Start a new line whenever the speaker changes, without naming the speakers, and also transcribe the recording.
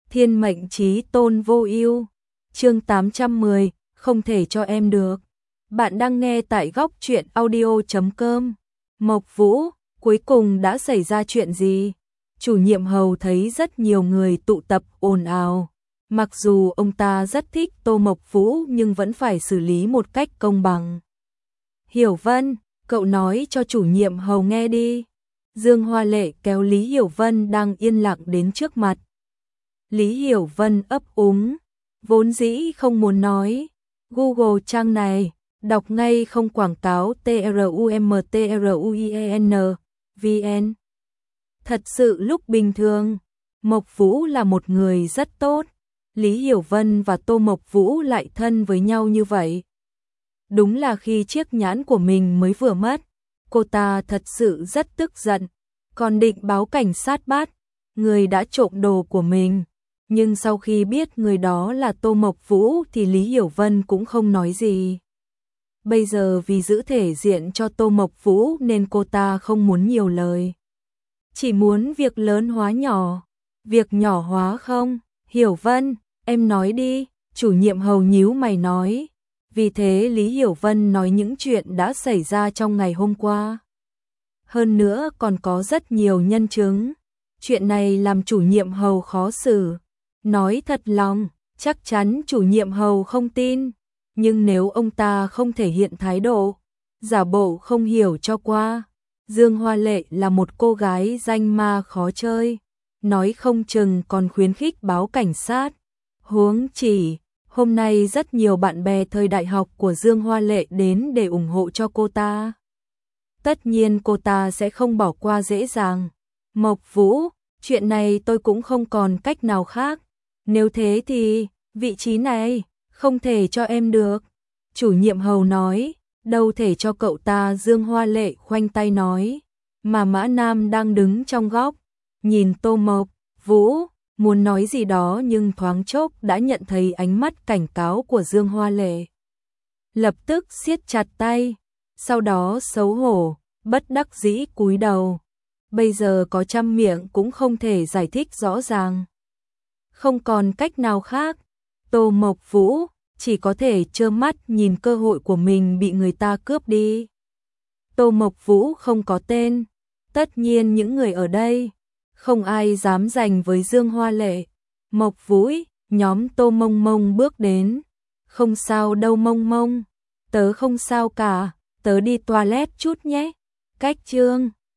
Thiên mệnh chí tôn vô ưu. Chương 810, không thể cho em được. Bạn đang nghe tại góc truyện audio.com. Mộc Vũ, cuối cùng đã xảy ra chuyện gì? Chủ nhiệm Hầu thấy rất nhiều người tụ tập ồn ào. Mặc dù ông ta rất thích Tô Mộc Vũ nhưng vẫn phải xử lý một cách công bằng. Hiểu Vân, cậu nói cho chủ nhiệm Hầu nghe đi. Dương Hoa Lệ kéo Lý Hiểu Vân đang yên lặng đến trước mặt. Lý Hiểu Vân ấp úng, vốn dĩ không muốn nói. Google trang này, đọc ngay không quảng cáo TRUMTRUIEN, VN. Thật sự lúc bình thường, Mộc Vũ là một người rất tốt. Lý Hiểu Vân và Tô Mộc Vũ lại thân với nhau như vậy. Đúng là khi chiếc nhẫn của mình mới vừa mất, cô ta thật sự rất tức giận, còn định báo cảnh sát bắt người đã trộm đồ của mình. Nhưng sau khi biết người đó là Tô Mộc Vũ thì Lý Hiểu Vân cũng không nói gì. Bây giờ vì giữ thể diện cho Tô Mộc Vũ nên cô ta không muốn nhiều lời. Chỉ muốn việc lớn hóa nhỏ, việc nhỏ hóa không? Hiểu Vân, em nói đi, chủ nhiệm Hầu nhíu mày nói. Vì thế Lý Hiểu Vân nói những chuyện đã xảy ra trong ngày hôm qua. Hơn nữa còn có rất nhiều nhân chứng. Chuyện này làm chủ nhiệm Hầu khó xử. Nói thật lòng, chắc chắn chủ nhiệm Hầu không tin. Nhưng nếu ông ta không thể hiện thái độ, giả bộ không hiểu cho qua. Dương Hoa Lệ là một cô gái danh ma khó chơi. Nói không chừng còn khuyến khích báo cảnh sát. Huống chỉ, hôm nay rất nhiều bạn bè thời đại học của Dương Hoa Lệ đến để ủng hộ cho cô ta. Tất nhiên cô ta sẽ không bỏ qua dễ dàng. Mộc Vũ, chuyện này tôi cũng không còn cách nào khác. Nếu thế thì, vị trí này, không thể cho em được. Chủ nhiệm Hầu nói, đâu thể cho cậu ta. Dương Hoa Lệ khoanh tay nói. Mà Mã Nam đang đứng trong góc, nhìn Tô Mộc Vũ, muốn nói gì đó nhưng thoáng chốc đã nhận thấy ánh mắt cảnh cáo của Dương Hoa Lệ. Lập tức siết chặt tay, sau đó xấu hổ, bất đắc dĩ cúi đầu. Bây giờ có trăm miệng cũng không thể giải thích rõ ràng. Không còn cách nào khác, Tô Mộc Vũ chỉ có thể trơ mắt nhìn cơ hội của mình bị người ta cướp đi. Tô Mộc Vũ không có tên, tất nhiên những người ở đây không ai dám giành với Dương Hoa Lệ. Mộc Vũ, nhóm Tô Mông Mông bước đến. Không sao đâu Mông Mông, tớ không sao cả, tớ đi toilet chút nhé. Cách Trương